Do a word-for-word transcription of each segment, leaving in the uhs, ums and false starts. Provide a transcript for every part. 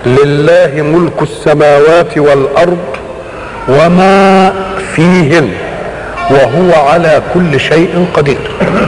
لله ملك السماوات والأرض وما فيهن وهو على كل شيء قدير.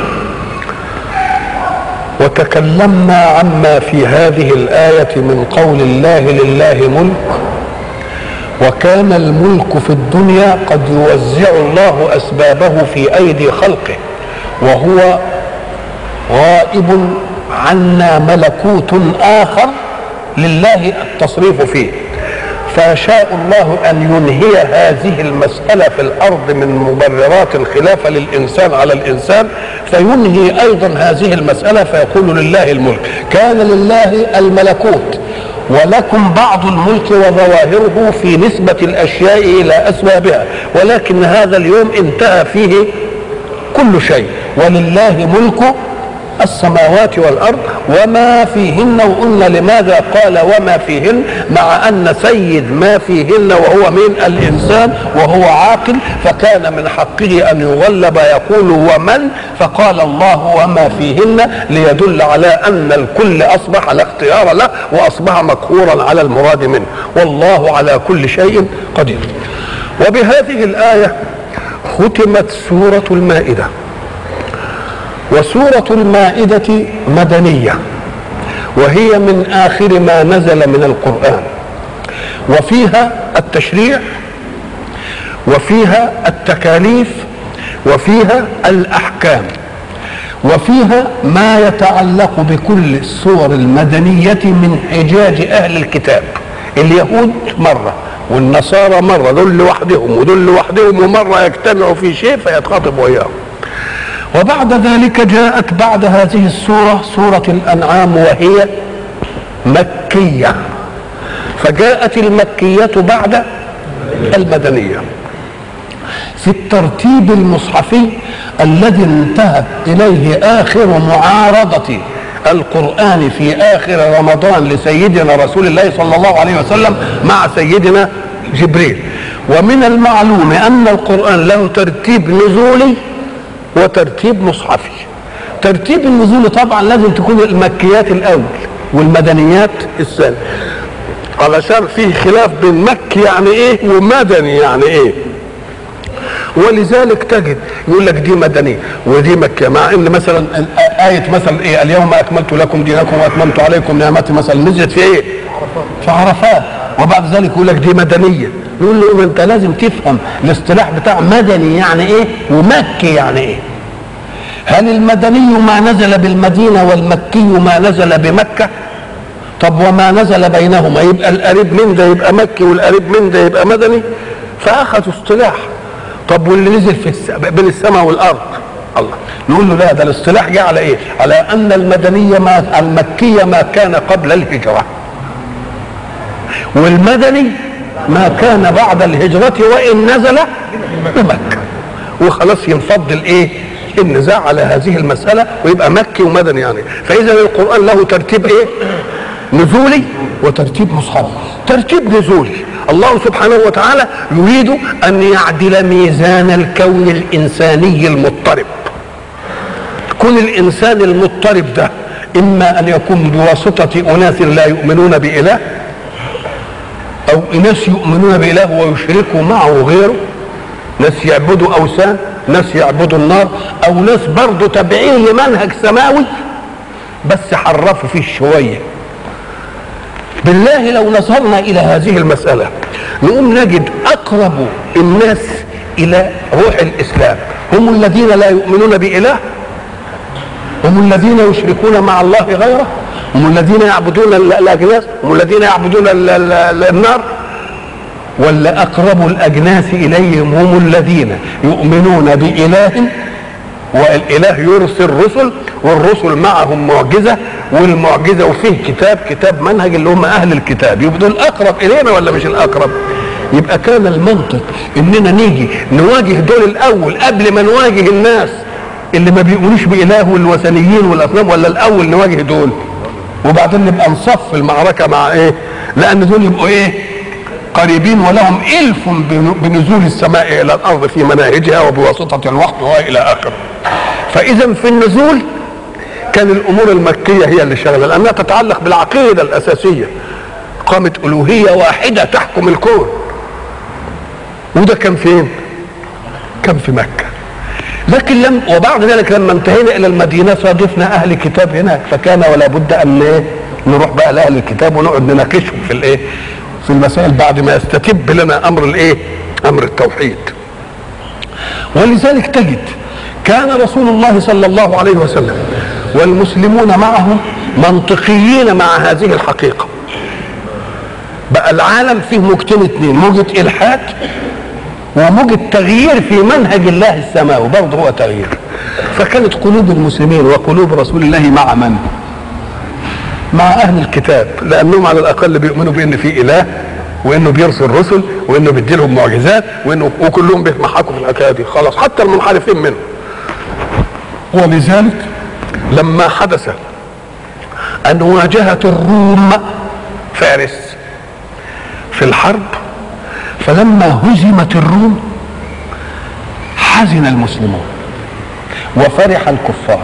وتكلمنا عما في هذه الآية من قول الله لله ملك، وكان الملك في الدنيا قد يوزع الله أسبابه في أيدي خلقه، وهو غائب عنا ملكوت آخر لله التصريف فيه. فشاء الله أن ينهي هذه المسألة في الأرض من مبررات الخلافة للإنسان على الإنسان، فينهي أيضا هذه المسألة فيقول لله الملك. كان لله الملكوت ولكم بعض الملك وظواهره في نسبة الأشياء إلى أسبابها، ولكن هذا اليوم انتهى فيه كل شيء، ولله ملك السماوات والأرض وما فيهن. وقلنا لماذا قال وما فيهن، مع أن سيد ما فيهن وهو من الإنسان وهو عاقل، فكان من حقه أن يغلب يقول ومن، فقال الله وما فيهن ليدل على أن الكل أصبح لا اختيار له وأصبح مقهورا على المراد منه، والله على كل شيء قدير. وبهذه الآية ختمت سورة المائدة. وسورة المائدة مدنية، وهي من آخر ما نزل من القرآن، وفيها التشريع وفيها التكاليف وفيها الأحكام، وفيها ما يتعلق بكل السور المدنية من حجاج أهل الكتاب. اليهود مرة والنصارى مرة، دول لوحدهم ودول لوحدهم، ومرة يجتمعوا في شيء فيتخاطب وياهم. وبعد ذلك جاءت بعد هذه السورة سورة الأنعام، وهي مكية، فجاءت المكية بعد المدنية في الترتيب المصحفي الذي انتهت إليه آخر معارضة القرآن في آخر رمضان لسيدنا رسول الله صلى الله عليه وسلم مع سيدنا جبريل. ومن المعلوم أن القرآن له ترتيب نزولي وترتيب مصحفي. ترتيب النزول طبعا لازم تكون المكيات الاول والمدنيات الثاني، علشان فيه خلاف بين مكي يعني ايه ومدني يعني ايه، ولذلك تجد يقول لك دي مدنيه ودي مكيه، مع ان مثلا ايه مثلا ايه اليوم اكملت لكم دينكم واتممت عليكم نعمتي مثلا نزلت في ايه؟ في عرفات، وبعد ذلك يقول لك دي مدنيه. نقول له انت لازم تفهم الاصطلاح بتاع مدني يعني ايه ومكي يعني ايه. هل المدني ما نزل بالمدينه والمكي ما نزل بمكه؟ طب وما نزل بينهما يبقى القريب من ده يبقى مكي والقريب من ده يبقى مدني، فاخذوا اصطلاح. طب واللي نزل في الس... بين السماء والارض الله، نقول له لا، ده الاصطلاح جه على ايه؟ على ان المدنيه ما المكيه ما كان قبل الهجره، والمدني ما كان بعد الهجرة وإن نزل بمكة، وخلاص ينفض الايه؟ النزاع على هذه المسألة ويبقى مكي ومدني يعني. فإذا القرآن له ترتيب ايه؟ نزولي وترتيب مصحفي. ترتيب نزولي، الله سبحانه وتعالى يريد أن يعدل ميزان الكون الإنساني المضطرب. كون الإنسان المضطرب ده إما أن يكون بواسطة أناس لا يؤمنون بإله، أو ناس يؤمنون بإله ويشركوا معه غيره، ناس يعبدوا أوثان، ناس يعبدوا النار، أو ناس برضو تابعين لمنهج سماوي بس حرفوا فيه شوية. بالله لو نظرنا إلى هذه المسألة نقوم نجد أقرب الناس إلى روح الإسلام هم الذين لا يؤمنون بإله، هم الذين يشركون مع الله غيره، هم الذين يعبدون الأجناس، هم الذين يعبدون النار، ولا أقرب الأجناس إليهم هم الذين يؤمنون بإله والإله يرسل رسل والرسل معهم معجزة والمعجزة وفيه كتاب كتاب منهج اللي هم أهل الكتاب، يبقى دول أقرب إلينا ولا مش الأقرب؟ يبقى كان المنطق إننا نيجي نواجه دول الأول قبل ما نواجه الناس اللي ما بيؤمنوش بإله والوثنيين والأصنام، ولا الأول نواجه دول وبعدين نبقى نصف المعركة مع إيه؟ لأن دول يبقوا إيه؟ قريبين ولهم إلف بنزول السماء إلى الأرض في مناهجها وبواسطة الوحي وإلى آخره. فإذا في النزول كان الأمور المكية هي اللي شغلة، لأنها تتعلق بالعقيدة الأساسية. قامت الوهيه واحده تحكم الكون. وده كان فين؟ كان في مكه. لكن لم وبعد ذلك لما انتهينا الى المدينه صادفنا اهل كتاب هناك، فكان ولا بد ان ايه؟ نروح بقى لاهل الكتاب ونقعد نناقشهم في الايه؟ في المسائل بعد ما يستتب لنا امر الايه؟ امر التوحيد. ولذلك تجد كان رسول الله صلى الله عليه وسلم والمسلمون معه منطقيين مع هذه الحقيقه. بقى العالم فيه موجتين اثنين، موجه الحاد وموجة تغيير في منهج الله السماوي، برضه هو تغيير. فكانت قلوب المسلمين وقلوب رسول الله مع من؟ مع أهل الكتاب، لأنهم على الأقل بيؤمنوا بأن في إله وأنه بيرسل رسل وأنه بيدي لهم معجزات وأنه وكلهم بيتمحكوا في الحكاية دي، خلاص حتى المنحرفين منه. ولذلك لما حدث أن واجهت الروم فارس في الحرب، فلما هزمت الروم حزن المسلمون وفرح الكفار.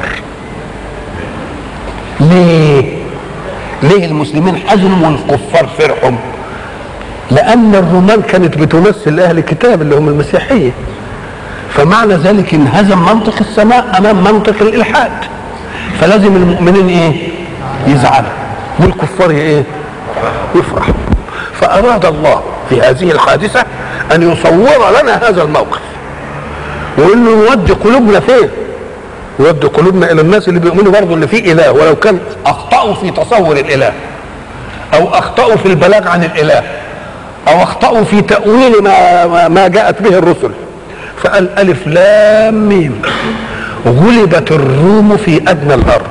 ليه؟ ليه المسلمين حزنوا والكفار فرحوا؟ لأن الرومان كانت بتمثل أهل الكتاب اللي هم المسيحية، فمعنى ذلك انهزم منطق السماء أمام منطق الإلحاد، فلازم المؤمنين إيه؟ يزعلوا والكفار إيه؟ يفرحوا. فأراد الله في هذه الحادثة أن يصور لنا هذا الموقف، وإنه يودي قلوبنا فين؟ يودي قلوبنا إلى الناس اللي بيؤمنوا برضه اللي فيه إله، ولو كان أخطأوا في تصور الإله أو أخطأوا في البلاغ عن الإله أو أخطأوا في تأويل ما ما جاءت به الرسل. فقال ألف لام ميم غلبت الروم في أدنى الأرض.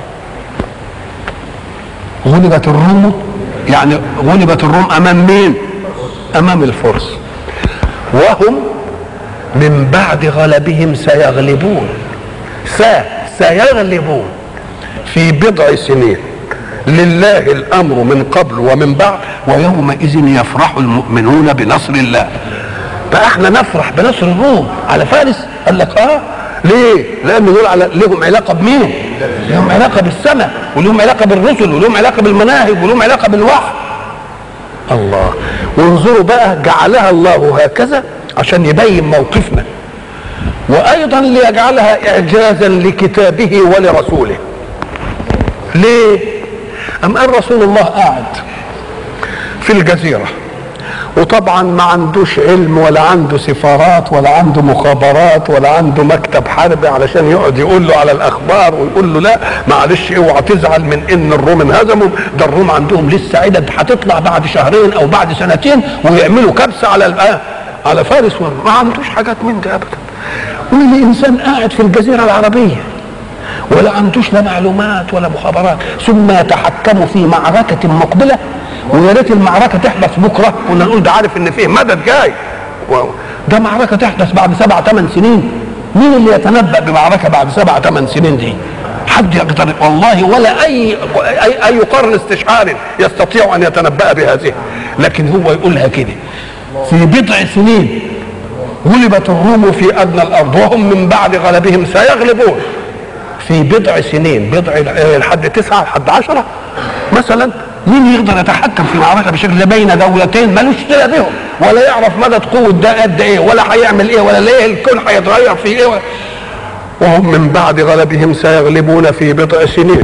غلبت الروم يعني غلبت الروم أمام مين؟ أمام الفرس. وهم من بعد غلبهم سيغلبون، سا سيغلبون في بضع سنين، لله الأمر من قبل ومن بعد ويومئذ يفرح المؤمنون بنصر الله. فاحنا نفرح بنصر الروم على فارس. قال لك اه ليه؟ لأن دول على لهم علاقة بمين؟ لهم علاقة بالسماء ولهم علاقة بالرسل ولهم علاقة بالمناهج ولهم علاقة بالوحي. الله. وانظروا بقى جعلها الله هكذا عشان يبين موقفنا، وايضا ليجعلها اعجازا لكتابه ولرسوله. ليه؟ ام ان رسول الله قاعد في الجزيره، وطبعا ما عندوش علم ولا عنده سفارات ولا عنده مخابرات ولا عنده مكتب حربي علشان يقعد يقول له على الاخبار ويقول له لا معلش اوعى تزعل من ان الروم انهزموا، ده الروم عندهم لسه عدد هتطلع بعد شهرين او بعد سنتين ويعملوا كبسه على على فارس. ما عندوش حاجات من دي ابدا. والانسان قاعد في الجزيره العربيه ولا عندوش لا معلومات ولا مخابرات، ثم يتحكموا في معركه مقبله، ويا ريت المعركه تحدث بكره كنا نقول ده عارف ان فيه مدد جاي. ده معركه تحدث بعد سبع ثمان سنين. مين اللي يتنبأ بمعركه بعد سبع ثمان سنين دي؟ حد يقدر والله، ولا اي اي, أي قرن استشعار يستطيع ان يتنبأ بهذه. لكن هو يقولها كده في بضع سنين غلبت الروم في ادنى الارض وهم من بعد غلبهم سيغلبون في بضع سنين. بضع لحد تسعه لحد عشره مثلا. مين يقدر يتحكم في معركه بشكل ده بين دولتين ملوش صله بهم ولا يعرف مدى قوه ده قد ايه ولا هيعمل ايه ولا ليه الكون هيتغير في ايه؟ وهم من بعد غلبهم سيغلبون في بضع سنين،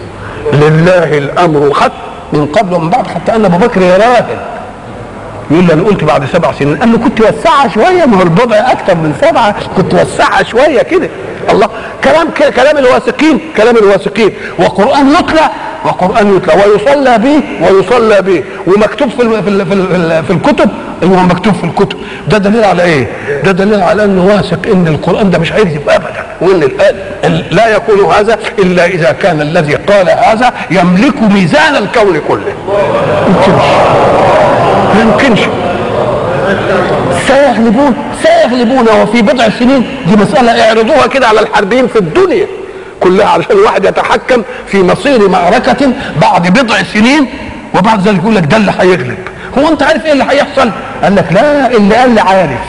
لله الامر خط من قبل ومن بعد. حتى ان ابو بكر يراهن يقول له انا قلت بعد سبع سنين، قال له كنت وسعها شويه، ما هو البضع اكثر من سبعه، كنت وسعها شويه كده. الله. كلام كلام الواثقين، كلام الواثقين. وقران يتلى وقران يتلى ويصلى به ويصلى به ومكتوب في ال في ال في, ال في الكتب. ايوه مكتوب في الكتب. ده دليل على ايه؟ ده دليل على انه واثق ان القران ده مش هيكذب ابدا، وان لا يكون هذا الا اذا كان الذي قال هذا يملك ميزان الكون كله. ما يمكنش. سيغلبون سيغلبون وفي بضع سنين. دي مسألة اعرضوها كده على الحربيين في الدنيا كلها علشان الواحد يتحكم في مصير معركة بعد بضع سنين، وبعد ذلك يقول لك ده اللي هيغلب. هو انت عارف ايه اللي هيحصل؟ قال لك لا، اللي قال لي عارف.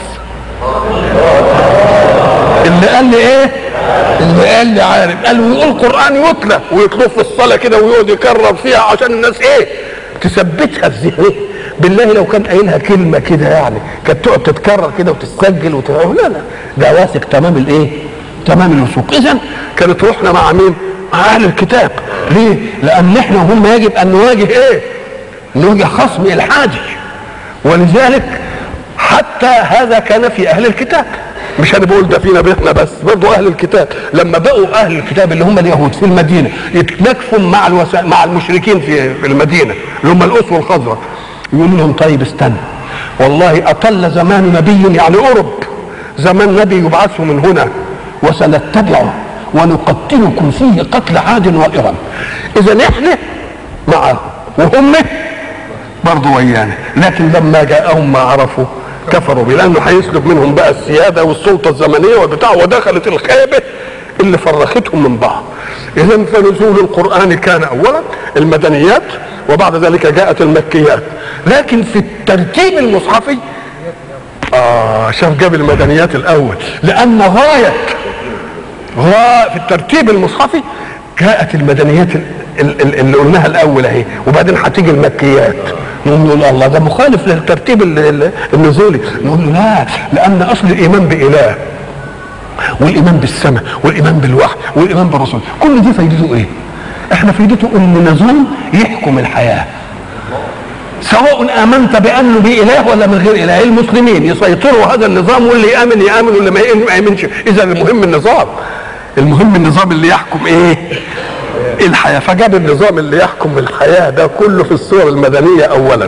اللي قال لي ايه؟ اللي قال لي عارف. قال ويقول قرآن يتلى ويطلب في الصلاة كده ويقعد يكرر فيها عشان الناس ايه؟ تثبتها في ذهنه. بالله لو كان قايلها كلمه كده يعني كانت تقعد تتكرر كده وتتسجل وتقول لا لا ده واثق تمام الايه؟ تمام الوثوق. اذا كانت روحنا مع مين؟ مع اهل الكتاب. ليه؟ لان احنا وهم يجب ان نواجه ايه؟ نواجه خصم الحادي. ولذلك حتى هذا كان في اهل الكتاب، مش انا بقول ده فينا بيتنا بس، برضه اهل الكتاب لما بقوا اهل الكتاب اللي هم اليهود في المدينه يتناكفوا مع الوسا... مع المشركين في في المدينه اللي هم الاس والخزرج، يقول لهم طيب استنى والله اطل زمان نبي يعني قرب زمان نبي يبعث من هنا وسنتبعه ونقتلكم فيه قتل عاد وإرم. اذا احنا معهم وهم برضه ويانا، لكن لما جاءهم ما عرفوا كفروا به، لانه هيسلب منهم بقى السياده والسلطه الزمنيه والبتاع، ودخلت الخيبه اللي فرختهم من بعض. اذا فنزول القران كان اولا المدنيات وبعد ذلك جاءت المكيات، لكن في الترتيب المصحفي اه شاف جاب المدنيات الاول، لان غايه غايه في الترتيب المصحفي جاءت المدنيات اللي قلناها الاول اهي، وبعدين هتيجي المكيات. نقول له الله ده مخالف للترتيب النزولي، نقول له لا، لان اصل الايمان باله والايمان بالسماء والايمان بالوحي والايمان بالرسل كل دي فايدته ايه؟ احنا فايدته ان نظام يحكم الحياه، سواء امنت بانه باله ولا من غير اله. المسلمين يسيطروا هذا النظام، واللي يامن يامن واللي ما يامنش. اذا المهم النظام، المهم النظام اللي يحكم ايه؟ الحياه. فجاب النظام اللي يحكم الحياه ده كله في الصور المدنيه اولا،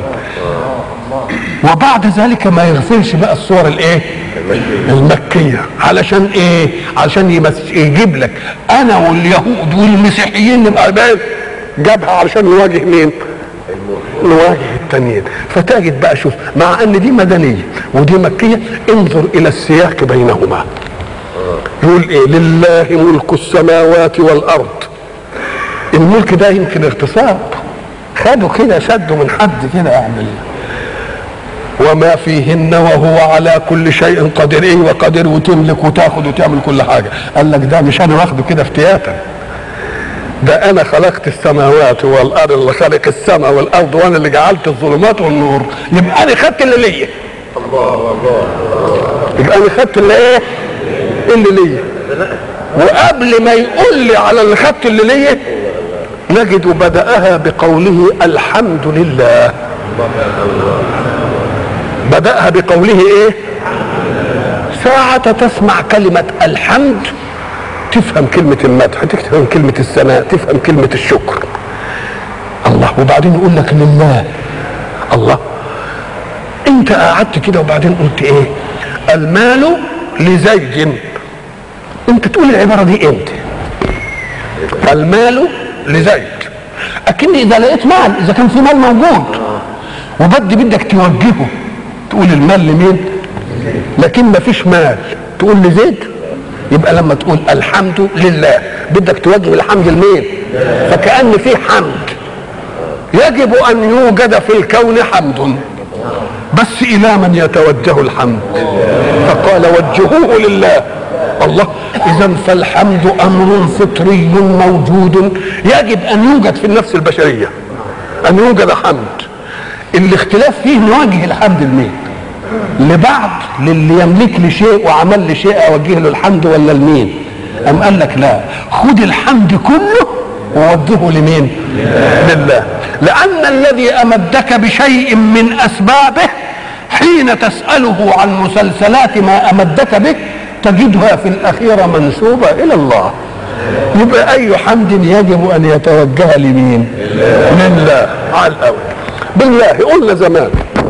وبعد ذلك ما يغفلش بقى الصور الايه؟ المكيه. علشان ايه؟ علشان يجيب لك انا واليهود والمسيحيين نبقى باين، جابها علشان نواجه مين؟ نواجه التانيين. فتجد بقى شوف، مع ان دي مدنيه ودي مكيه، انظر الى السياق بينهما. يقول ايه؟ لله ملك السماوات والارض. الملك ده يمكن اغتصاب، خدوا كده شدوا من حد كده اعمل وما فيهن وهو على كل شيء قدير. ايه وقدير؟ وتملك وتاخد وتعمل كل حاجه. قال لك ده مش انا واخده كده افتياتا، ده انا خلقت السماوات والارض، اللي خلق السماء والارض وانا اللي جعلت الظلمات والنور. يبقى انا خدت اللي ليا. الله الله. يبقى انا خدت اللي ايه؟ اللي ليا. وقبل ما يقول لي على اللي خدت اللي ليا نجد بدأها بقوله الحمد لله. بدأها بقوله ايه؟ ساعة تسمع كلمة الحمد تفهم كلمة المدح، تفهم كلمة الثناء، تفهم كلمة الشكر. الله. وبعدين يقول لك لله. الله. انت قعدت كده وبعدين قلت ايه؟ المال لزيد. انت تقول العبارة دي امتى؟ المال لزيد. اكن اذا لقيت مال، اذا كان في مال موجود وبدي بدك توجهه تقول المال لمين؟ لكن ما فيش مال تقول لزيد. يبقى لما تقول الحمد لله بدك توجه الحمد لمين؟ فكأن في حمد يجب ان يوجد في الكون حمد، بس الى من يتوجه الحمد؟ فقال وجهوه لله. الله. اذا فالحمد امر فطري موجود يجب ان يوجد في النفس البشريه، ان يوجد حمد. الاختلاف فيه نوجه الحمد لمين؟ لبعض، للي يملك لي شيء وعمل لي شيء اوجه له الحمد، ولا لمين؟ ام قال لك لا، خد الحمد كله ووجهه لمين؟ لله. لان الذي امدك بشيء من اسبابه حين تساله عن مسلسلات ما امدك به تجدها في الاخيره منسوبه الى الله. يبقى اي حمد يجب ان يتوجه لمين؟ لله على الاول. بالله قلنا زمان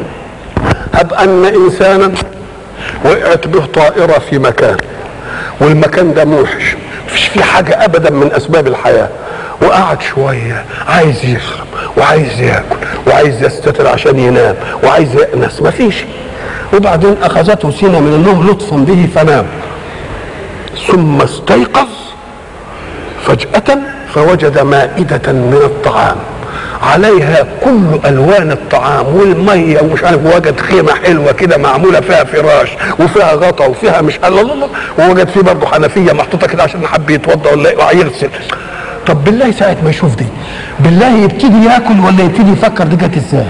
هب ان انسانا وقعت به طائره في مكان، والمكان ده موحش، مفيش فيه حاجه ابدا من اسباب الحياه، وقعد شويه عايز يشرب وعايز ياكل وعايز يستتر عشان ينام وعايز يأنس، مفيش. وبعدين اخذته سنه من النوم لطفا به فنام، ثم استيقظ فجأة فوجد مائدة من الطعام عليها كل الوان الطعام والميه ومش عارف، وجد خيمه حلوه كده معموله فيها فراش وفيها غطا وفيها مش الله الله، ووجد فيه برضه حنفيه محطوطه كده عشان حب يتوضا ولا يغسل. طب بالله ساعة ما يشوف دي بالله يبتدي ياكل ولا يبتدي يفكر دي جت ازاي؟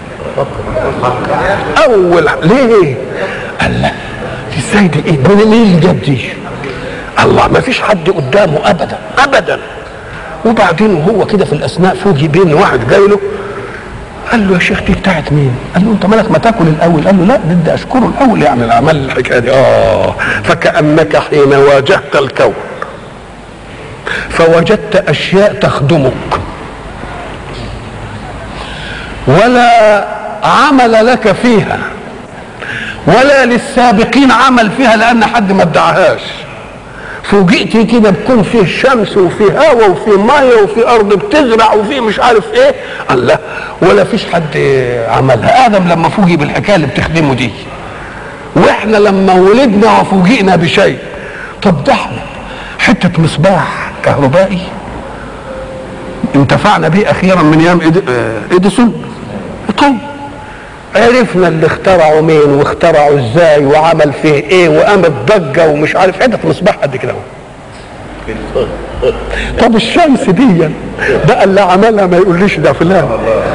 اول ليه؟ قال لا ازاي دي ايه؟ من مين اللي جاب دي؟ الله ما فيش حد قدامه ابدا ابدا. وبعدين وهو كده في الاثناء فوجئ بين واحد جاي له قال له يا شيخ دي بتاعت مين؟ قال له انت مالك ما تاكل الاول؟ قال له لا بدي اشكره الاول يعني العمل الحكايه دي. اه فكانك حين واجهت الكون فوجدت اشياء تخدمك ولا عمل لك فيها ولا للسابقين عمل فيها لان حد ما ادعاهاش. فوجئت كده بكون فيه شمس وفيه هواء وفيه ميه وفيه ارض بتزرع وفيه مش عارف ايه. الله ولا فيش حد عملها. ادم لما فوجئ بالحكايه اللي بتخدمه دي واحنا لما ولدنا وفوجئنا بشيء. طب ده احنا حته مصباح كهربائي انتفعنا به اخيرا من ايام اديسون. طيب عرفنا اللي اخترعوا مين واخترعوا ازاي وعمل فيه ايه وقامت ضجه ومش عارف حته مصباح قد كده. طب الشمس دي بقى اللي عملها ما يقوليش ده فلان.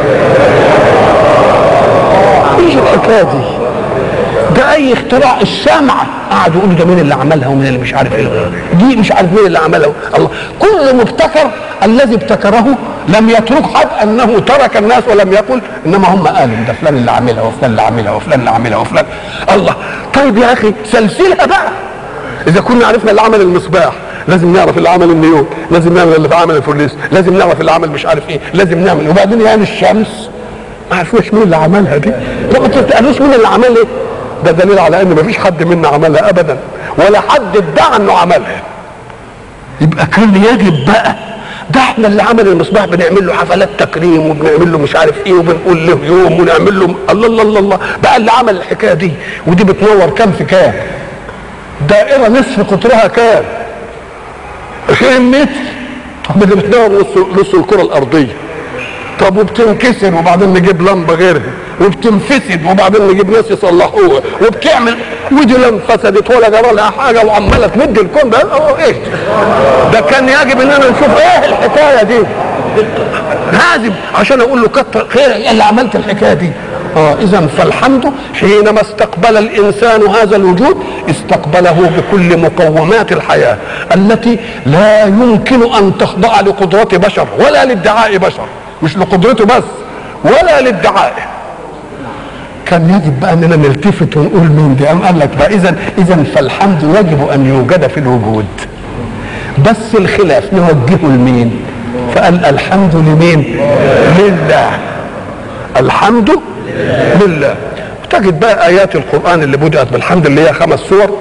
ايش الحكايه دي؟ ده اي اختراع. السمعه قعدوا يقولوا ده مين اللي عملها ومين اللي مش عارف ايه دي مش عارف مين اللي عملها. الله كل مبتكر الذي ابتكره لم يترك حد انه ترك الناس ولم يقل انما هم قالوا ده فلان اللي عاملها وفلان اللي عاملها وفلان اللي عاملها وفلان. الله طيب يا اخي سلسلها بقى. اذا كنا عرفنا اللي عمل المصباح لازم نعرف اللي عمل النيون، لازم نعرف اللي عمل الفورليس، لازم نعرف اللي عمل مش عارف ايه، لازم نعمل. وبعدين يعني الشمس ما عرفوش مين اللي عملها دي. ما تسالوش مين اللي عملها ايه. ده دليل على ان ما فيش حد منا عملها ابدا ولا حد ادعى انه عملها. يبقى كان يجب بقى ده احنا اللي عمل المصباح بنعمل له حفلات تكريم وبنعمل له مش عارف ايه وبنقول له يوم ونعمل له الله الله الله الله. بقى اللي عمل الحكايه دي ودي بتنور كام في كام؟ دائره نصف قطرها كام؟ عشرين متر. طب اللي بتنور نص نص الكره الارضيه. طب وبتنكسر وبعدين نجيب لمبه غيرها وبتنفسد وبعدين نجيب ناس يصلحوها وبتعمل ودي لا انفسدت ولا جرى لها حاجه وعماله تمد الكون ده ايه ده؟ كان يجب اننا نشوف ايه الحكايه دي لازم عشان اقول له كتر خير ايه اللي عملت الحكايه دي. اه اذا فالحمد حينما استقبل الانسان هذا الوجود استقبله بكل مقومات الحياه التي لا يمكن ان تخضع لقدرات بشر ولا لادعاء بشر. مش لقدرته بس ولا لادعائه. كان يجب بقى اننا نلتفت ونقول مين دي. قام قال لك بقى اذا اذا فالحمد يجب ان يوجد في الوجود بس الخلاف نوجهه لمين؟ فقال الحمد لمين؟ لله. الحمد لله. تجد بقى ايات القران اللي بدات بالحمد اللي هي خمس سور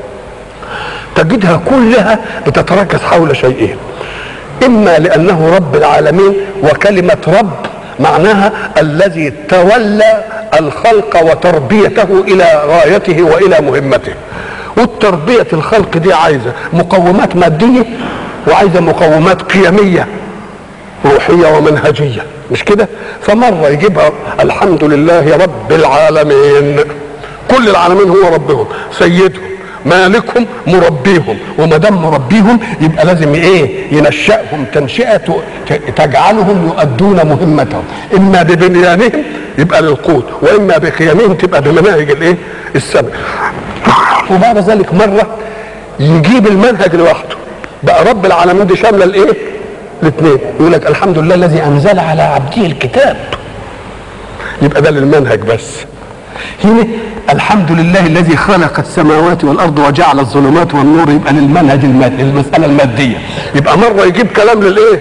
تجدها كلها بتتركز حول شيئين. اما لانه رب العالمين وكلمه رب معناها الذي تولى الخلق وتربيته الى غايته والى مهمته. والتربيه الخلق دي عايزه مقومات ماديه وعايزه مقومات قيميه روحيه ومنهجيه مش كده؟ فمره يجيبها الحمد لله رب العالمين. كل العالمين هو ربهم سيدهم مالكهم مربيهم وما دام مربيهم يبقى لازم ايه؟ ينشأهم تنشئه تجعلهم يؤدون مهمتهم اما ببنيانهم يبقى للقوت واما بقيمهم تبقى بمناهج الايه؟ السبع. وبعد ذلك مره يجيب المنهج لوحده بقى رب العالمين دي شامله الايه؟ الاثنين. يقول لك الحمد لله الذي انزل على عبده الكتاب يبقى ده للمنهج بس. هنا الحمد لله الذي خلق السماوات والارض وجعل الظلمات والنور يبقى للمنهج المادي للمساله الماديه. يبقى مره يجيب كلام للايه؟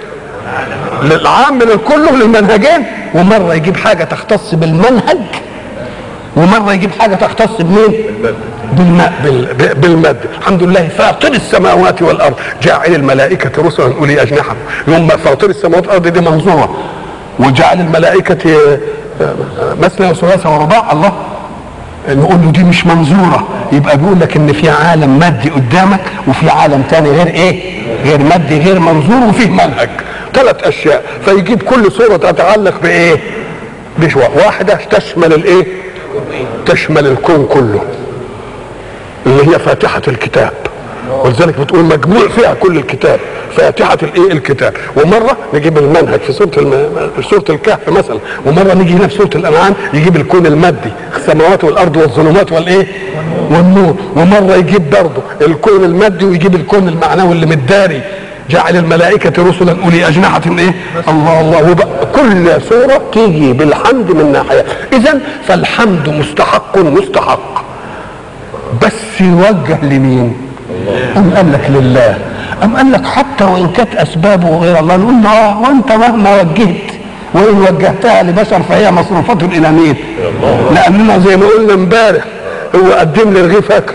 للعام من الكل للمنهجين ومره يجيب حاجه تختص بالمنهج ومره يجيب حاجه تختص بمين؟ بالماء بالمادة. الحمد لله فاطر السماوات والارض جاعل الملائكه رسلا اولي اجنحه. يوم فاطر السماوات والارض دي منظوره وجعل الملائكه مثنى وثلاث ورباع. الله نقول له دي مش منظوره. يبقى بيقول لك ان في عالم مادي قدامك وفي عالم تاني غير ايه؟ غير مادي غير منظور وفيه منهج. ثلاث اشياء. فيجيب كل صوره تتعلق بايه؟ بشوى واحده تشمل الايه؟ تشمل الكون كله اللي هي فاتحه الكتاب ولذلك بتقول مجموع فيها كل الكتاب، فاتحه الايه الكتاب. ومره نجيب المنهج في سوره الم... في سوره الكهف مثلا، ومره نيجي هنا في سوره الانعام يجيب الكون المادي، السماوات والارض والظلمات والايه والنور. ومره يجيب برضه الكون المادي ويجيب الكون المعنوي اللي متداري، جعل الملائكة رسلا أولي أجنحة إيه؟ الله الله. وبقى كل سورة تيجي بالحمد من ناحية. إذن فالحمد مستحق مستحق، بس يوجه لمين؟ أم قال لك لله؟ أم قال لك حتى وإن كانت أسبابه غير الله نقول له آه، وأنت مهما وجهت وإن وجهتها لبشر فهي مصروفة إلى مين؟ لأننا زي ما قلنا امبارح هو قدم لي رغيف أكل،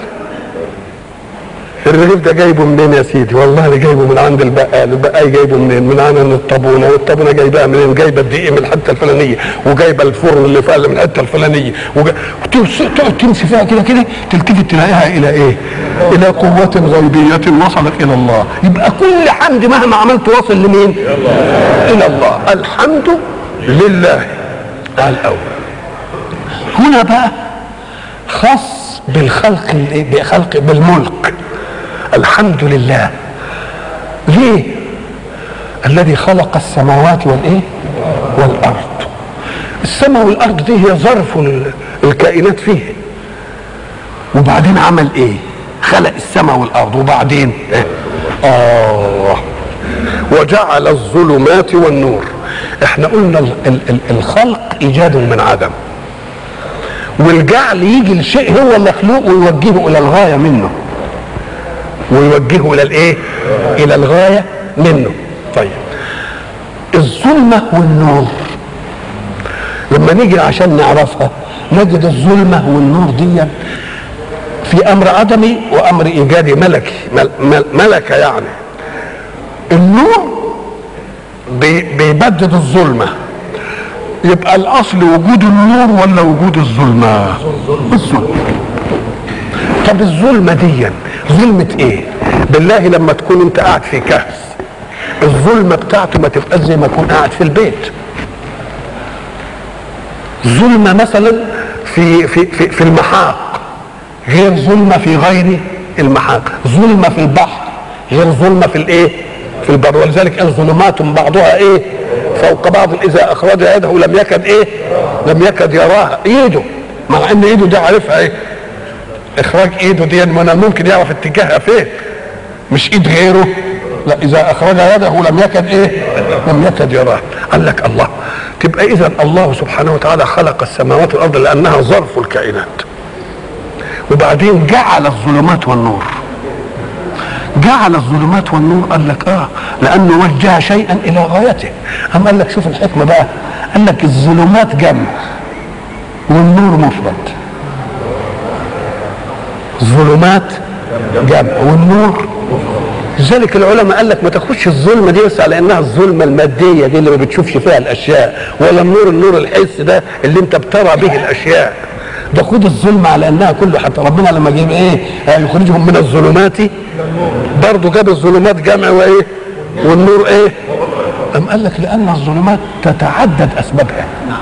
الرغيف ده جايبه منين يا سيدي؟ والله اللي جايبه من عند البقال، البقال جايبه منين؟ من عند الطابونه، والطابونه جايبها منين؟ جايبه الدقيق من الحته الفلانيه، وجايبه الفرن اللي فوق من الحته الفلانيه، تقعد تمشي فيها كده كده تلتفت تلاقيها الى ايه؟ الى قوه غيبيه وصلت الى الله. يبقى كل حمد مهما عملت واصل لمين؟ الى الله. الحمد لله على الاول. هنا بقى خاص بالخلق، بخلق بالملك. الحمد لله ليه؟ الذي خلق السماوات والايه والارض. السماء والارض دي هي ظرف الكائنات فيه، وبعدين عمل ايه؟ خلق السماء والارض وبعدين اه وجعل الظلمات والنور. احنا قلنا الخلق ايجاد من عدم، والجعل يجي الشيء هو مخلوق ويوجهه الى الغايه منه، ويوجهه الى الايه؟ الى الغايه منه. طيب الظلمه والنور لما نيجي عشان نعرفها نجد الظلمه والنور دي في امر عدمي وامر ايجادي ملكي، مل مل ملكه يعني. النور بي بيبدد الظلمه، يبقى الاصل وجود النور ولا وجود الظلمه؟ الظلمه. طب الظلمه دي ظلمه ايه؟ بالله لما تكون انت قاعد في كهف الظلمه بتاعته ما تبقاش زي ما تكون قاعد في البيت. ظلمه مثلا في في في, في المحاق غير ظلمه في غير المحاق، ظلمه في البحر غير ظلمه في الايه؟ في البر. ولذلك الظلمات بعضها ايه؟ فوق بعض، اذا اخرج يده لم يكد ايه؟ لم يكد يراها. ايده مع ان ايده دي عارفها ايه؟ اخراج ايده دي من ممكن يعرف اتجاهها فين، مش ايد غيره. لا، اذا اخرج يده لم يكد ايه؟ لم يكد يراها. قال لك الله، تبقى اذا الله سبحانه وتعالى خلق السماوات والارض لانها ظرف الكائنات، وبعدين جعل الظلمات والنور. جعل الظلمات والنور قال لك اه لانه وجه شيئا الى غايته. اما قال لك شوف الحكمه بقى، قال لك الظلمات جمع والنور مفرد. الظلمات جمع والنور. لذلك العلماء قال لك ما تاخدش الظلمه دي بس على انها الظلمه الماديه دي اللي ما بتشوفش فيها الاشياء، ولا النور النور الحس ده اللي انت بترى به الاشياء. ده خد الظلمه على انها كله. حتى ربنا لما جاب ايه يخرجهم من الظلمات برضه جاب الظلمات جمع وايه والنور ايه. أم قال لك لان الظلمات تتعدد اسبابها،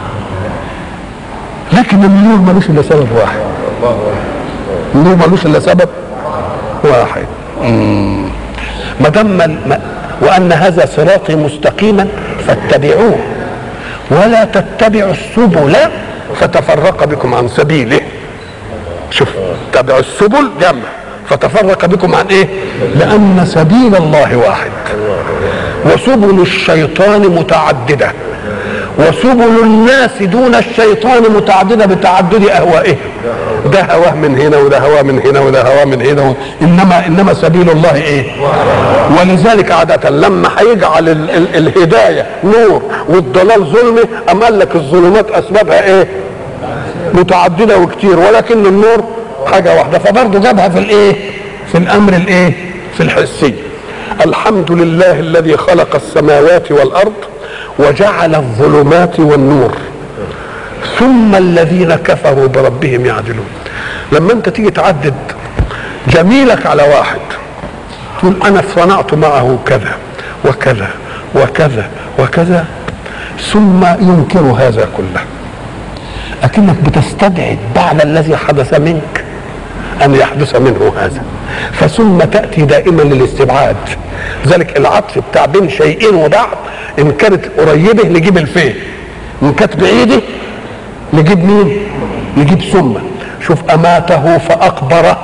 لكن النور ملوش الا سبب واحد. النور ملوش الا سبب واحد. ما دام وان هذا صراطي مستقيما فاتبعوه ولا تتبعوا السبل فتفرق بكم عن سبيله. شوف، تبعوا السبل جمع فتفرق بكم عن ايه؟ لان سبيل الله واحد، وسبل الشيطان متعدده، وسبل الناس دون الشيطان متعدده بتعدد اهوائهم. ده هواه من هنا وده هواه من هنا وده هواه من هنا و... انما انما سبيل الله ايه؟ ولذلك عاده لما هيجعل ال... ال... الهدايه نور والضلال ظلمه، ام قال لك الظلمات اسبابها ايه؟ متعدده وكتير، ولكن النور حاجه واحده. فبرضه جابها في الايه؟ في الامر الايه؟ في الحسي. الحمد لله الذي خلق السماوات والارض وجعل الظلمات والنور ثم الذين كفروا بربهم يعدلون. لما انت تيجي تعدد جميلك على واحد تقول انا صنعت معه كذا وكذا وكذا وكذا، ثم ينكر هذا كله، اكنك بتستبعد بعد الذي حدث منك ان يحدث منه هذا، فثم تاتي دائما للاستبعاد. ذلك العطف بتاع بين شيئين وبعض، ان كانت قريبه نجيب الفيه، ان كانت بعيده نجيب مين؟ نجيب ثم. شوف اماته فاقبره،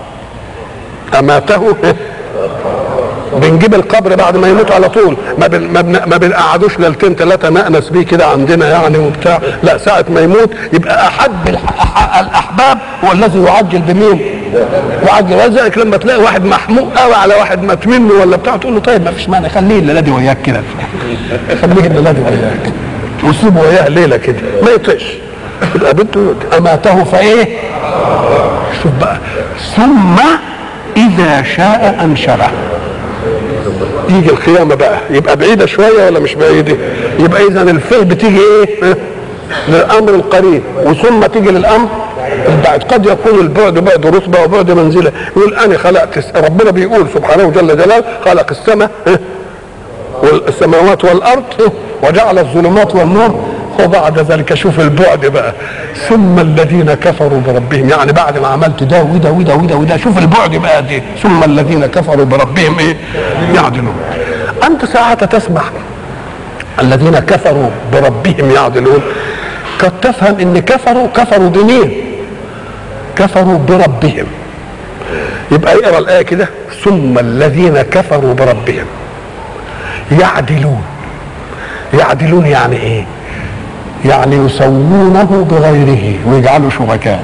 اماته بنجيب القبر بعد ما يموت على طول، ما بن ما, بن ما بنقعدوش ليلتين ثلاثه نأنس بيه كده عندنا يعني وبتاع، لا ساعه ما يموت يبقى احب الاحباب هو الذي يعجل بمين؟ يعجل. ولذلك لما تلاقي واحد محموق قوي على واحد مات منه ولا بتاع تقول له طيب ما فيش مانع خليه الليله دي وياك كده، خليه الليله دي وياك وسيبه وياه ليله كده ما يطيش. يبقى بنته اماته فايه؟ شوف بقى ثم اذا شاء انشره. يجي القيامه بقى يبقى بعيده شويه ولا مش بعيده؟ يبقى اذا الفه بتيجي ايه؟ للامر القريب، وثم تيجي للامر البعيد. قد يكون البعد بعد رتبه وبعد منزله. يقول انا خلقت، ربنا بيقول سبحانه جل جلاله خلق السماء والسماوات والارض وجعل الظلمات والنور وبعد ذلك شوف البعد بقى ثم الذين كفروا بربهم، يعني بعد ما عملت ده وده وده وده وده شوف البعد بقى دي ثم الذين كفروا بربهم ايه يعدلون. انت ساعة تسمع الذين كفروا بربهم يعدلون قد تفهم ان كفروا كفروا بمين؟ كفروا بربهم. يبقى اقرا الايه كده ثم الذين كفروا بربهم يعدلون. يعدلون يعني ايه؟ يعني يسوونه بغيره ويجعلوا شركاء.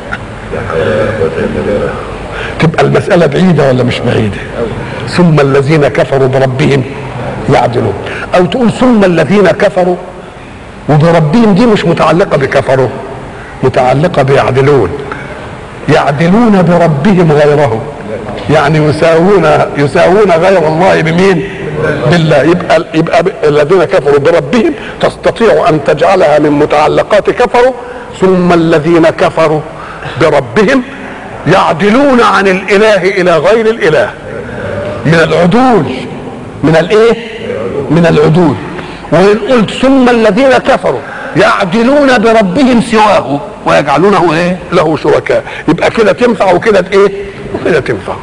تبقى المسألة بعيدة ولا مش بعيدة؟ ثم الذين كفروا بربهم يعدلون. او تقول ثم الذين كفروا وبربهم، دي مش متعلقة بكفروا، متعلقة بيعدلون. يعدلون بربهم غيره، يعني يساوون يساوون غير الله بمين؟ بالله. يبقى يبقى الذين كفروا بربهم تستطيع ان تجعلها من متعلقات كفروا ثم الذين كفروا بربهم يعدلون عن الاله الى غير الاله من العدول، من الايه؟ من العدول. وان قلت ثم الذين كفروا يعدلون بربهم سواه ويجعلونه ايه؟ له شركاء، يبقى كده تنفع وكده ايه؟ وكده تنفع.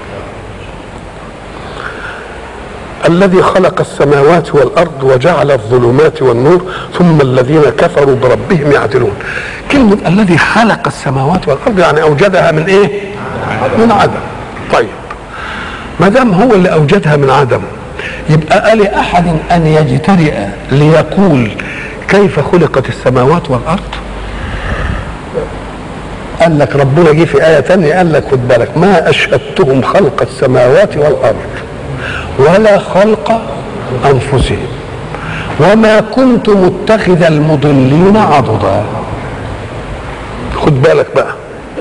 الذي خلق السماوات والارض وجعل الظلمات والنور ثم الذين كفروا بربهم يعدلون. كلمه الذي خلق السماوات والارض يعني اوجدها من ايه؟ من عدم. طيب ما دام هو اللي اوجدها من عدم يبقى ألي احد ان يجترئ ليقول كيف خلقت السماوات والارض؟ قال لك ربنا جه في ايه ثانيه قال لك خد بالك ما اشهدتهم خلق السماوات والارض ولا خلق انفسهم وما كنت متخذ المضلين عضدا. خد بالك بقى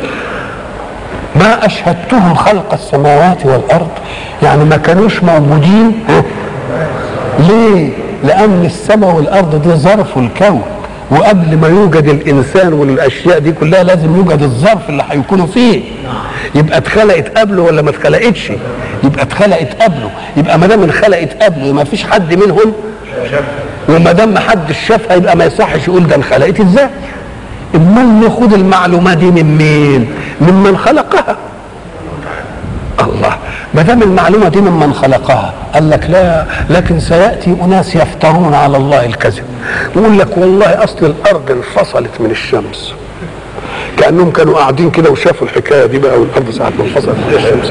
ما اشهدتهم خلق السماوات والارض يعني ما كانوش موجودين. ليه؟ لان السماء والارض دي ظرف الكون، وقبل ما يوجد الانسان والاشياء دي كلها لازم يوجد الظرف اللي هيكونوا فيه. يبقى اتخلقت قبله ولا ما اتخلقتش؟ يبقى اتخلقت قبله. يبقى ما دام انخلقت قبله ما فيش حد منهم، وما دام ما حدش شافها يبقى ما يصحش يقول ده انخلقت ازاي. امال ناخد المعلومه دي من مين؟ ممن خلقها. الله، ما دام المعلومه دي ممن خلقها قال لك لا، لكن سياتي اناس يفترون على الله الكذب يقول لك والله اصل الارض انفصلت من الشمس، كانهم كانوا قاعدين كده وشافوا الحكايه دي بقى والارض ساعه ما انفصلت من الشمس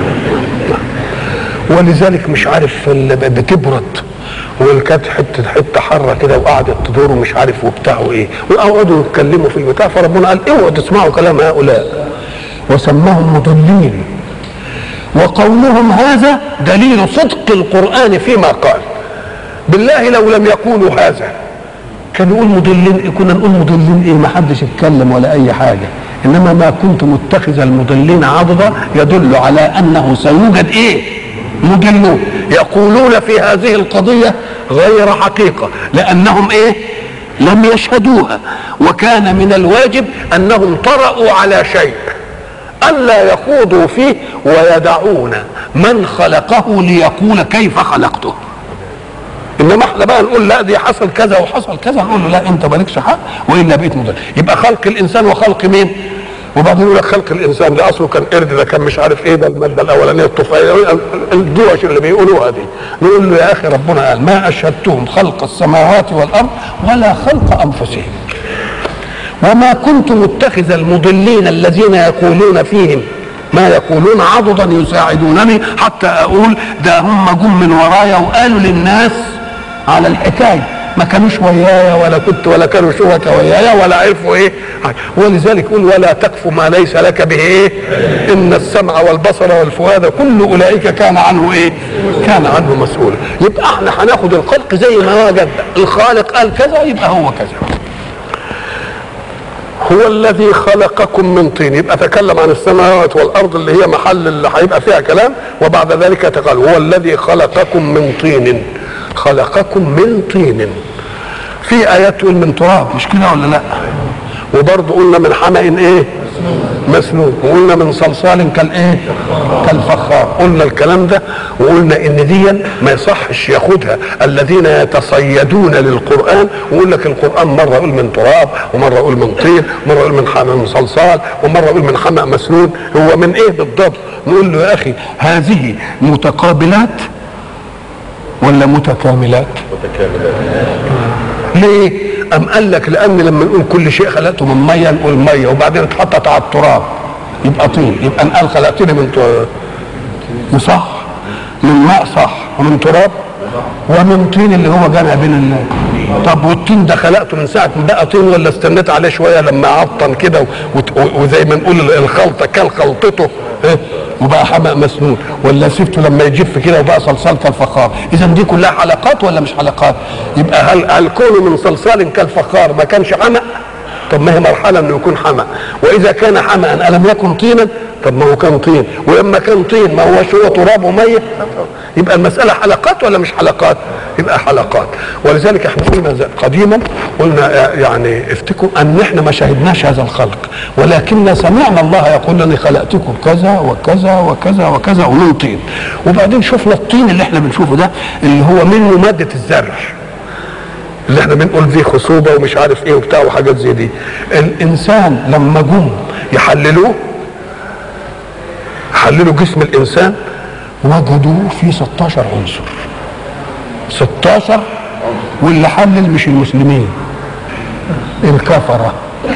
ولذلك مش عارف بتبرد وكانت حته حته حره كده وقعدت تدور ومش عارف وبتاع وايه، وقعدوا يتكلموا في البتاع. فربنا قال اوعوا تسمعوا كلام هؤلاء وسماهم مضلين. وقولهم هذا دليل صدق القرآن فيما قال. بالله لو لم يقولوا هذا كانوا يقول مضلين، كنا نقول مضلين ايه؟ ما حدش يتكلم ولا اي حاجه. انما ما كنت متخذ المضلين عضدا يدل على انه سيوجد ايه؟ مضلون يقولون في هذه القضيه غير حقيقه لانهم ايه؟ لم يشهدوها. وكان من الواجب انهم طرأوا على شيء ألا يخوضوا فيه ويدعون من خلقه ليقول كيف خلقته. انما احنا بقى نقول لا دي حصل كذا وحصل كذا، نقول له لا انت مالكش حق والا بقيت مضل. يبقى خلق الانسان وخلق مين؟ وبعدين يقول لك خلق الانسان ده اصله كان قرد، ده كان مش عارف ايه، ده الماده الاولانيه الطفيليه، الدوش اللي بيقولوها دي. نقول له يا اخي ربنا قال ما اشهدتهم خلق السماوات والارض ولا خلق انفسهم وما كنت متخذ المضلين الذين يقولون فيهم ما يقولون عضدا يساعدونني حتى اقول ده هم جم من ورايا وقالوا للناس على الحكايه، ما كانوش ويايا ولا كنت ولا كانوا شركاء ويايا ولا عرفوا ايه. ولذلك يقول ولا تقف ما ليس لك به ايه، ان السمع والبصر والفؤاد كل اولئك كان عنه ايه، كان عنه مسؤولا. يبقى احنا هناخد الخلق زي ما وجد، الخالق قال كذا يبقى هو كذا. هو الذي خلقكم من طين، يبقى تكلم عن السماوات والارض اللي هي محل اللي هيبقى فيها كلام، وبعد ذلك تقال هو الذي خلقكم من طين، خلقكم من طين. في ايات تقول من تراب، مش كده ولا لا؟ وبرضه قلنا من حمأ ايه مسنون، وقلنا من صلصال كالايه كالفخار. قلنا الكلام ده وقلنا ان دي ما يصحش ياخدها الذين يتصيدون للقران ويقول لك القران مره يقول من تراب ومره يقول من طين ومره يقول من حمأ من صلصال ومره يقول من حمأ مسنون. هو من ايه بالضبط؟ نقول له يا اخي هذه متقابلات ولا متكاملات؟ متكاملات. ليه؟ أم قال لك لأن لما نقول كل شيء خلقته من مية نقول مية، وبعدين اتحطت على التراب يبقى طين، يبقى نقال خلقتني من تراب صح، من ماء صح، ومن تراب ومن طين اللي هو جمع بين الله. طب والطين ده خلقته من ساعة ما بقى طين ولا استنيت عليه شوية لما عطن كده وزي ما نقول الخلطة كان خلطته وبقى حمأ مسنون، ولا سيبته لما يجف كده وبقى صلصال كالفخار؟ اذا دي كلها حلقات ولا مش حلقات؟ يبقى هل هل كونه من صلصال كالفخار ما كانش حمأ؟ طب ما هي مرحله انه يكون حمأ، واذا كان حمأ الم يكن طينا؟ طب ما هو كان طين، ولما كان طين ما هوش هو تراب وميه؟ يبقى المساله حلقات ولا مش حلقات؟ يبقى حلقات. ولذلك احنا قلنا قديما، قلنا يعني افتكروا ان احنا ما شاهدناش هذا الخلق، ولكن سمعنا الله يقول اني خلقتكم كذا وكذا وكذا وكذا ومن طين. وبعدين شفنا الطين اللي احنا بنشوفه ده اللي هو منه ماده الزرع اللي احنا بنقول فيه خصوبه ومش عارف ايه وبتاع وحاجات زي دي. الانسان لما جم يحللوه حللوا جسم الانسان وجدوا فيه ستاشر عنصر. ستاشر، واللي حلل مش المسلمين، الكفره.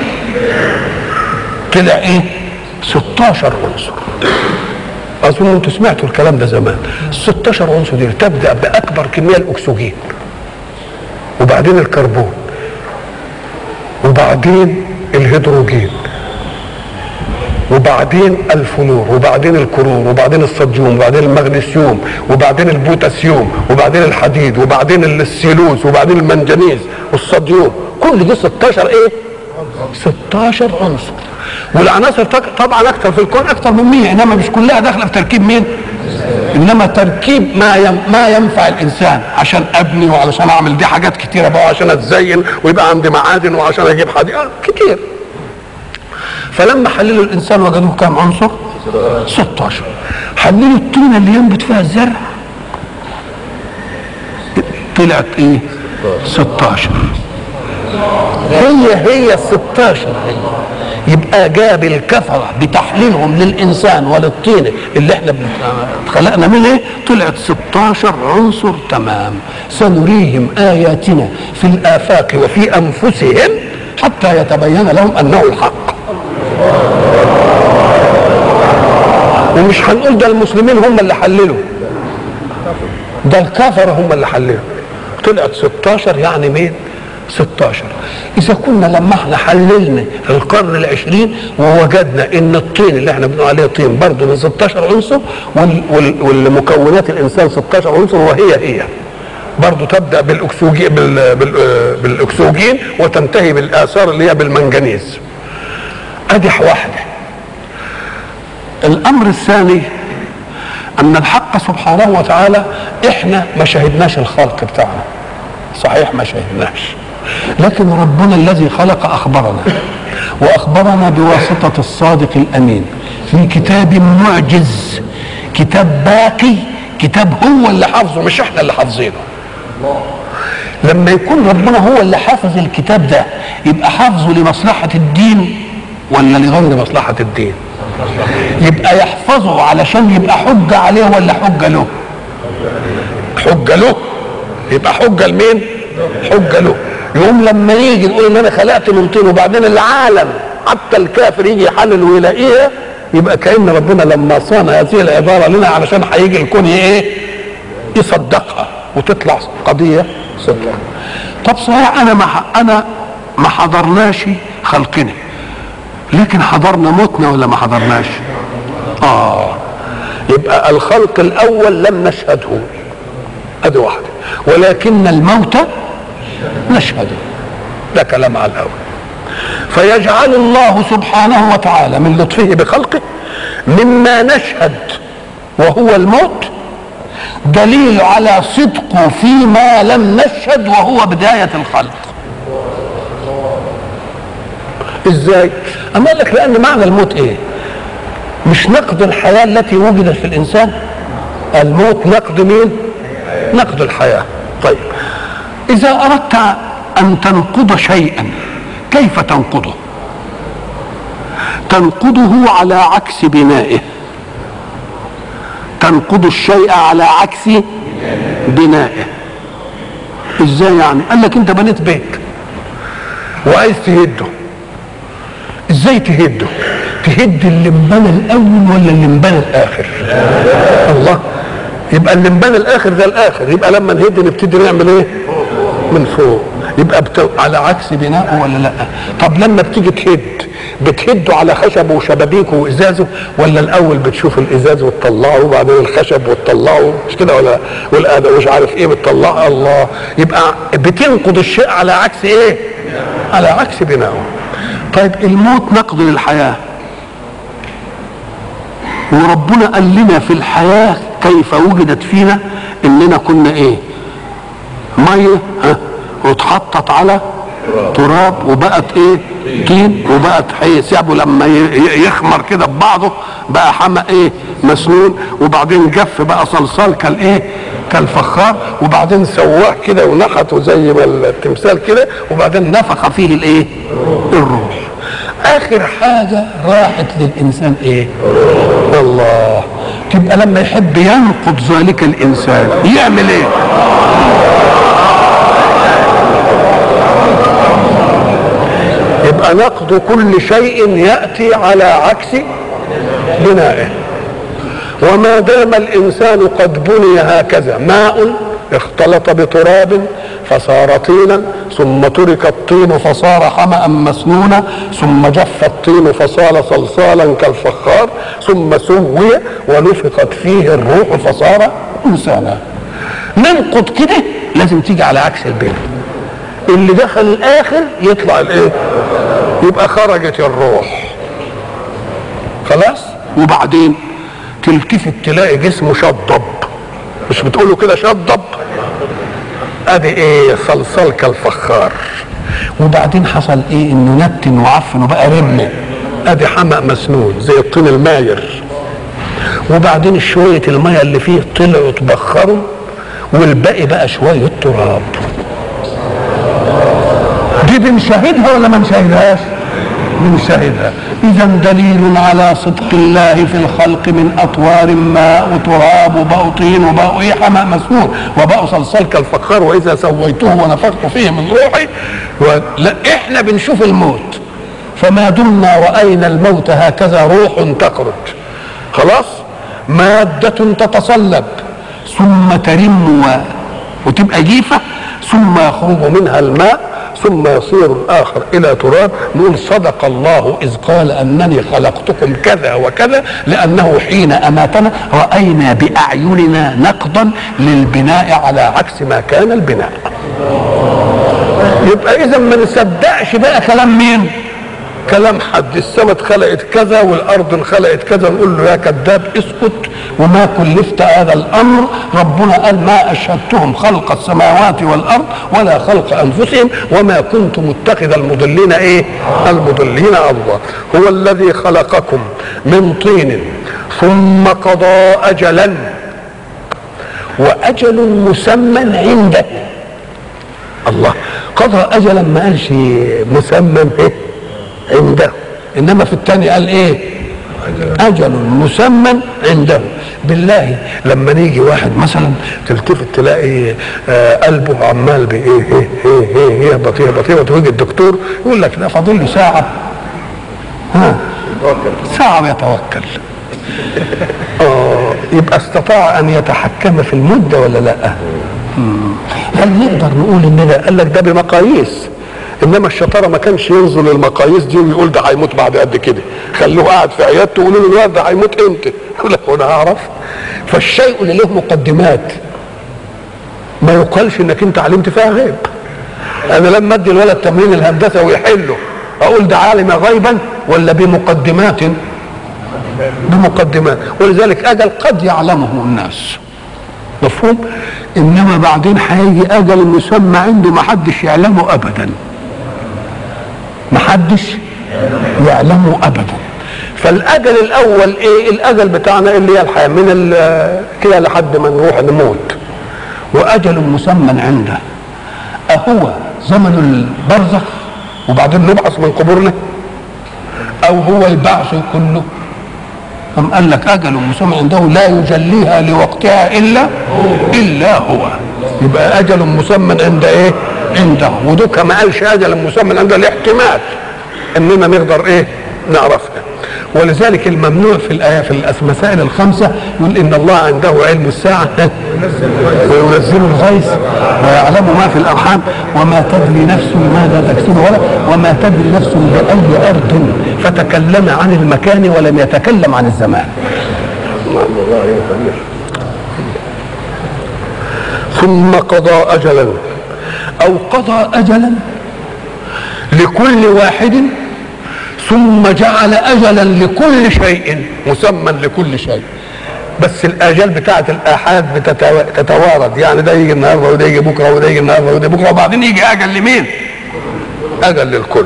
طلع ايه؟ ستاشر عنصر. اظن انتوا سمعتوا الكلام ده زمان. ستاشر عنصر دي تبدا باكبر كميه الاكسجين، وبعدين الكربون، وبعدين الهيدروجين، وبعدين الفلور، وبعدين الكلور، وبعدين الصوديوم، وبعدين المغنيسيوم، وبعدين البوتاسيوم، وبعدين الحديد، وبعدين السيلوز، وبعدين المنجنيز والصوديوم. كل دي ستاشر ايه؟ ستاشر عنصر. والعناصر طبعا اكثر في الكون، اكثر من مية، انما مش كلها داخله في تركيب مين؟ انما تركيب ما يم ما ينفع الانسان، عشان ابني وعشان اعمل دي حاجات كتيره بقى، عشان اتزين ويبقى عندي معادن وعشان اجيب حديد آه كتير. فلما حللوا الانسان وجدوه كام عنصر؟ ستاشر. حللوا الطينه اللي ينبت فيها الزرع طلعت ايه؟ ستاشر. هي هي ستاشر. يبقى جاب الكفره بتحليلهم للانسان وللطينه اللي احنا خلقنا منه ايه؟ طلعت ستاشر عنصر تمام. سنريهم اياتنا في الافاق وفي انفسهم حتى يتبين لهم انه الحق. ومش هنقول ده المسلمين هم اللي حللوا، ده الكفره هم اللي حللوا. طلعت ستاشر، يعني مين؟ ستاشر. اذا كنا لما احنا حللنا في القرن العشرين ووجدنا ان الطين اللي احنا بنقول عليه طين برضه من ستاشر عنصر، والمكونات الانسان ستاشر عنصر، وهي هي برضه تبدا بالاكسجين بالاكسجين وتنتهي بالاثار اللي هي بالمنجنيز. ادي واحده. الامر الثاني ان الحق سبحانه وتعالى احنا ما شاهدناش الخلق بتاعنا، صحيح ما شاهدناش، لكن ربنا الذي خلق اخبرنا، واخبرنا بواسطه الصادق الامين في كتاب معجز، كتاب باقي، كتاب هو اللي حافظه مش احنا اللي حافظينه. لما يكون ربنا هو اللي حافظ الكتاب ده يبقى حافظه لمصلحه الدين ولا لغير مصلحة الدين؟ يبقى يحفظه علشان يبقى حجة عليه ولا حجة له؟ حجة له. يبقى حجة لمين؟ حجة له. يقوم لما يجي نقول ان انا خلقت من طين وبعدين العالم حتى الكافر يجي يحلل ويلاقيها، يبقى كأن ربنا لما صان هذه العبارة لنا علشان هيجي الكون ايه؟ يصدقها وتطلع قضية صدق. طب صحيح انا ما انا ما حضرناش خلقنا، لكن حضرنا موتنا ولا ما حضرناش؟ اه يبقى الخلق الاول لم نشهده، ادي واحده، ولكن الموت نشهده. ده كلام على الاول. فيجعل الله سبحانه وتعالى من لطفه بخلقه مما نشهد وهو الموت دليل على صدقه فيما لم نشهد وهو بداية الخلق. ازاي؟ اما قال لك لان معنى الموت ايه؟ مش نقد الحياة التي وجدت في الانسان، الموت نقد مين؟ نقد الحياة. طيب اذا اردت ان تنقض شيئا كيف تنقضه؟ تنقضه على عكس بنائه. تنقض الشيء على عكس بنائه. ازاي يعني؟ قال لك انت بنيت بيت وعايز تهده، ازاي تهده؟ تهد اللي انبنى الاول ولا اللي انبنى الاخر؟ الله. يبقى اللي انبنى الاخر ده الاخر، يبقى لما نهد نبتدي نعمل ايه؟ من فوق. يبقى بت... على عكس بنائه ولا لا؟ طب لما بتيجي تهد بتهده على خشبه وشبابيكه وازازه، ولا الاول بتشوف الازاز وتطلعه وبعدين الخشب وتطلعه، مش كده ولا؟ والاداه مش عارف ايه بتطلعه. الله. يبقى بتنقض الشيء على عكس ايه؟ على عكس بنائه. طيب الموت نقض للحياه، وربنا قال لنا في الحياه كيف وجدت فينا اننا كنا ايه؟ ميه ها واتحطت على تراب وبقت ايه؟ طين وبقت حي. سابه لما يخمر كده ببعضه بقى حمى ايه؟ مسنون، وبعدين جف بقى صلصال كالايه؟ كالفخار، وبعدين سواه كده ونحته زي ما التمثال كده، وبعدين نفخ فيه الايه؟ الروح. اخر حاجه راحت للانسان ايه؟ الله. تبقى لما يحب ينقض ذلك الانسان يعمل ايه؟ يبقى نقض كل شيء يأتي على عكس بنائه. وما دام الإنسان قد بني هكذا، ماء اختلط بتراب فصار طينا، ثم ترك الطين فصار حمأ مسنونا، ثم جف الطين فصار صلصالا كالفخار، ثم سوي ونفخت فيه الروح فصار إنسانا. ننقض كده لازم تيجي على عكس البناء. اللي دخل الاخر يطلع الايه؟ يبقى خرجت الروح خلاص. وبعدين تلتفت تلاقي جسمه شضب، مش بتقولوا كده شضب؟ ادي ايه؟ صلصال كالفخار. وبعدين حصل ايه؟ انه نتن وعفن وبقى رمه، ادي حمأ مسنون زي الطين الماير. وبعدين شويه الميه اللي فيه طلعوا تبخروا والباقي بقى شويه تراب. دي بنشاهدها ولا ما نشاهدهاش؟ بنشاهدها. اذا دليل على صدق الله في الخلق من اطوار ماء وتراب وبقوا طين وبقوا ايه؟ حمأ مسنون وبقوا صلصال كالفخار، واذا سويته ونفخت فيه من روحي و... لا احنا بنشوف الموت، فما دمنا راينا الموت هكذا روح تخرج خلاص، ماده تتصلب ثم ترم و... وتبقى جيفه، ثم يخرج منها الماء، ثم يصير الآخر إلى تراب. نقول صدق الله إذ قال أنني خلقتكم كذا وكذا، لأنه حين أماتنا رأينا بأعيننا نقضا للبناء على عكس ما كان البناء. يبقى إذا ما نصدقش بقى كلام مين؟ كلام حد. السماء اتخلقت كذا والارض انخلقت كذا، نقول له يا كذاب اسكت، وما كلفت هذا الامر. ربنا قال ما اشهدتهم خلق السماوات والارض ولا خلق انفسهم وما كنت متخذ المضلين ايه؟ المضلين. الله هو الذي خلقكم من طين ثم قضى اجلا واجل مسمى عنده. الله قضى اجلا، ما قالش مسمى ايه؟ عنده. انما في الثاني قال ايه؟ اجل مسمى عنده. بالله لما نيجي واحد مثلا تلتفت تلاقي آه قلبه عمال بايه ايه ايه ايه يهبط يهبط يهبط ويجي الدكتور يقول لك ده فاضل له ساعه، ها ساعه ويتوكل. اه يبقى استطاع ان يتحكم في المده ولا لا؟ هل نقدر نقول ان ده قال لك ده بمقاييس؟ انما الشطاره ما كانش ينزل المقاييس دي ويقول ده هيموت بعد قد كده، خلوه قاعد في عيادته ويقولوا له الواد ده هيموت امتى؟ يقول لك وانا هعرف. فالشيء اللي له مقدمات ما يقالش انك انت علمت فيها غيب. انا لما ادي الولد تمرين الهندسه ويحله اقول ده عالم غيبا ولا بمقدمات؟ بمقدمات. ولذلك اجل قد يعلمه الناس، مفهوم؟ انما بعدين هيجي اجل مسمى عنده ما حدش يعلمه ابدا، ما حدش يعلمه ابدا. فالاجل الاول ايه؟ الاجل بتاعنا اللي هي الحياه من كده لحد ما نروح نموت، واجل مسمى عنده. اهو زمن البرزخ وبعدين نبعث من قبورنا، او هو البعث كله؟ أم قال لك أجل مسمى عنده لا يجليها لوقتها إلا إلا هو. يبقى أجل مسمى عند إيه؟ عنده. ودوك ما قالش أجل مسمى عنده الاحتمال إننا نقدر إيه؟ نعرفها. ولذلك الممنوع في الآية في المسائل الخمسة يقول إن الله عنده علم الساعة وينزل الغيث ويعلم ما في الأرحام وما تدري نفس ماذا تكسب ولا وما تدري نفس بأي أرض، فتكلم عن المكان ولم يتكلم عن الزمان. ثم قضى أجلا أو قضى أجلا لكل واحد، ثم جعل أجلا لكل شيء مسمى لكل شيء. بس الآجال بتاعت الآحاد بتتوارد، يعني ده يجي النهارده وده يجي بكره وده يجي النهارده وده بكره، وبعدين يجي أجل لمين؟ أجل للكل.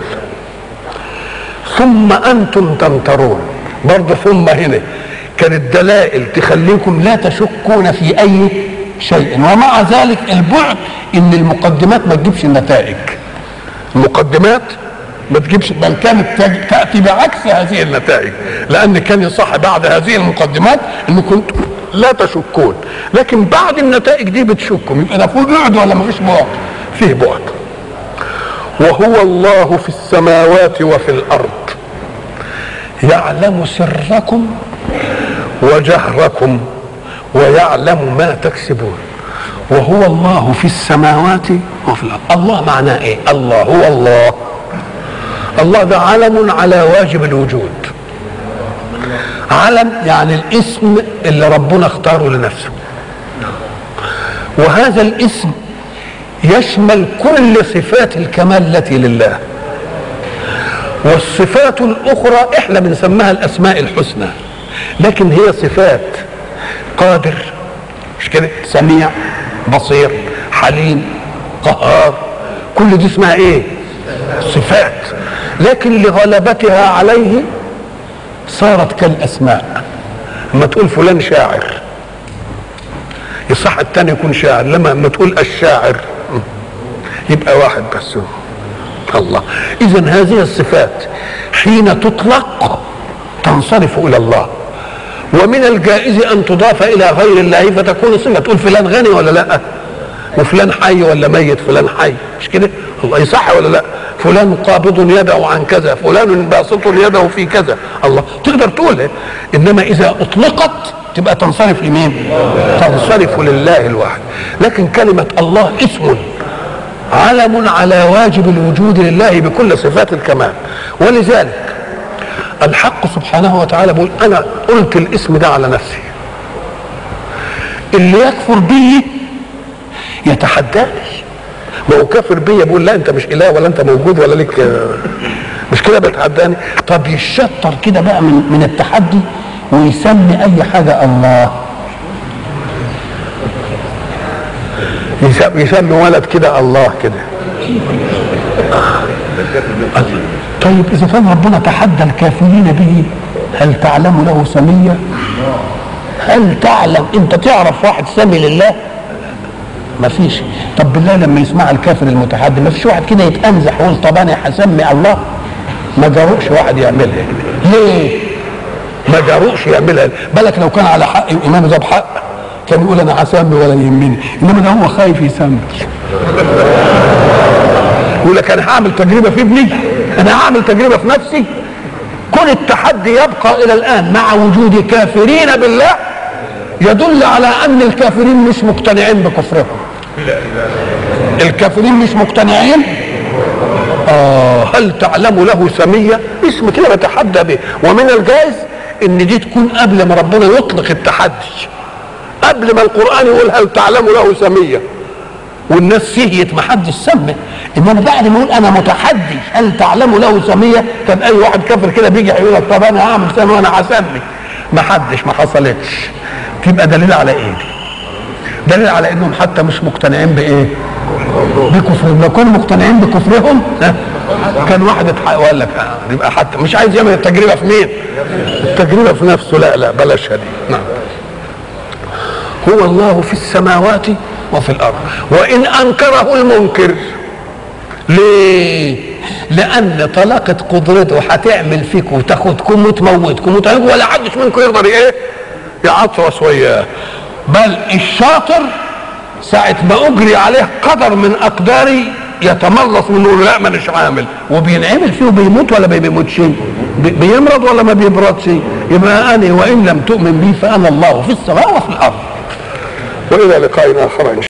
ثم أنتم تمترون. برضه ثم هنا كانت دلائل تخليكم لا تشكون في أي شيء، ومع ذلك البعد إن المقدمات ما تجيبش النتائج. المقدمات ما تجيبش، بل كانت تأتي بعكس هذه النتائج، لأن كان يصح بعد هذه المقدمات إن كنتم لا تشكون، لكن بعد النتائج دي بتشكوا. يبقى ده في بعد ولا ما فيش بعد؟ فيه بعد. وهو الله في السماوات وفي الأرض يعلم سركم وجهركم ويعلم ما تكسبون. وهو الله في السماوات وفي الأرض. الله معناه إيه؟ الله هو الله. الله ده علم على واجب الوجود. علم يعني الاسم اللي ربنا اختاره لنفسه، وهذا الاسم يشمل كل صفات الكمال التي لله، والصفات الأخرى احنا بنسميها الأسماء الحسنى، لكن هي صفات. قادر، مش كده؟ سميع، بصير، حليم، قهار، كل دي اسمها ايه؟ صفات. لكن لغلبتها عليه صارت كالأسماء. لما تقول فلان شاعر يصح الثاني يكون شاعر، لما لما تقول الشاعر يبقى واحد بس الله. إذن هذه الصفات حين تطلق تنصرف إلى الله، ومن الجائز أن تضاف إلى غير الله فتكون صفة. تقول فلان غني ولا لا؟ وفلان حي ولا ميت؟ فلان حي، مش كده؟ الله يصح ولا لا؟ فلان قابض يده عن كذا، فلان باسط يده في كذا، الله تقدر تقولها. انما اذا اطلقت تبقى تنصرف لمين؟ تنصرف لله الواحد. لكن كلمة الله اسم علم على واجب الوجود لله بكل صفات الكمال. ولذلك الحق سبحانه وتعالى بيقول انا قلت الاسم ده على نفسي، اللي يكفر بي يتحداني. ما هو كافر بيا بيقول لا انت مش اله ولا انت موجود ولا لك، مش كده بيتحداني. طب يشطر كده بقى من من التحدي ويسمي اي حاجه الله، يسمي ولد كده الله كده. طيب اذا كان ربنا تحدى الكافرين به، هل تعلم له سميا؟ هل تعلم انت تعرف واحد سمي لله؟ ما فيش. طب بالله لما يسمع الكافر المتحدي ما فيش واحد كده يتأنزح ويقول طب انا هسمي الله؟ ما جرؤش واحد يعملها. ليه؟ ما جرؤش يعملها. بالك لو كان على حق وإمام ذا بحق كان يقول أنا هسمي ولا يهمني، إنما ده هو خايف يسمي. يقول لك أنا هعمل تجربة في ابني، أنا هعمل تجربة في نفسي. كل التحدي يبقى إلى الآن مع وجود كافرين بالله يدل على أن الكافرين مش مقتنعين بكفرهم. الكافرين مش مقتنعين. آه هل تعلم له سمية؟ اسم كده بتحدى به. ومن الجائز ان دي تكون قبل ما ربنا يطلق التحدي، قبل ما القرآن يقول هل تعلم له سمية، والناس سهيت ما حدش سمى. انما بعد ما يقول انا متحدي هل تعلم له سمية، كان اي واحد كافر كده بيجي يقول لك طب انا هعمل سمي وانا هسمي. ما حدش، ما حصلتش. تبقى دليل على ايه؟ دليل على انهم حتى مش مقتنعين بايه؟ بكفرهم. لو كانوا مقتنعين بكفرهم كان واحد وقال لك آه يبقى حتى مش عايز يعمل التجربه في مين؟ التجربه في نفسه. لا لا بلاش هذه. نعم. هو الله في السماوات وفي الارض وان انكره المنكر. ليه؟ لان طلاقه قدرته هتعمل فيكم وتاخدكم وتموتكم وتهلكوا ولا حدش منكم يقدر ايه؟ يعطرس وياه. بل الشاطر ساعة ما أجري عليه قدر من أقداري يتملص منه، لا مانيش عامل، وبينعمل فيه وبيموت ولا بيموتش، بيمرض ولا ما بيبردش. يبقى أنا وإن لم تؤمن بي فأنا الله في السماء وفي الأرض. وإلى لقاء آخر إن شاء الله.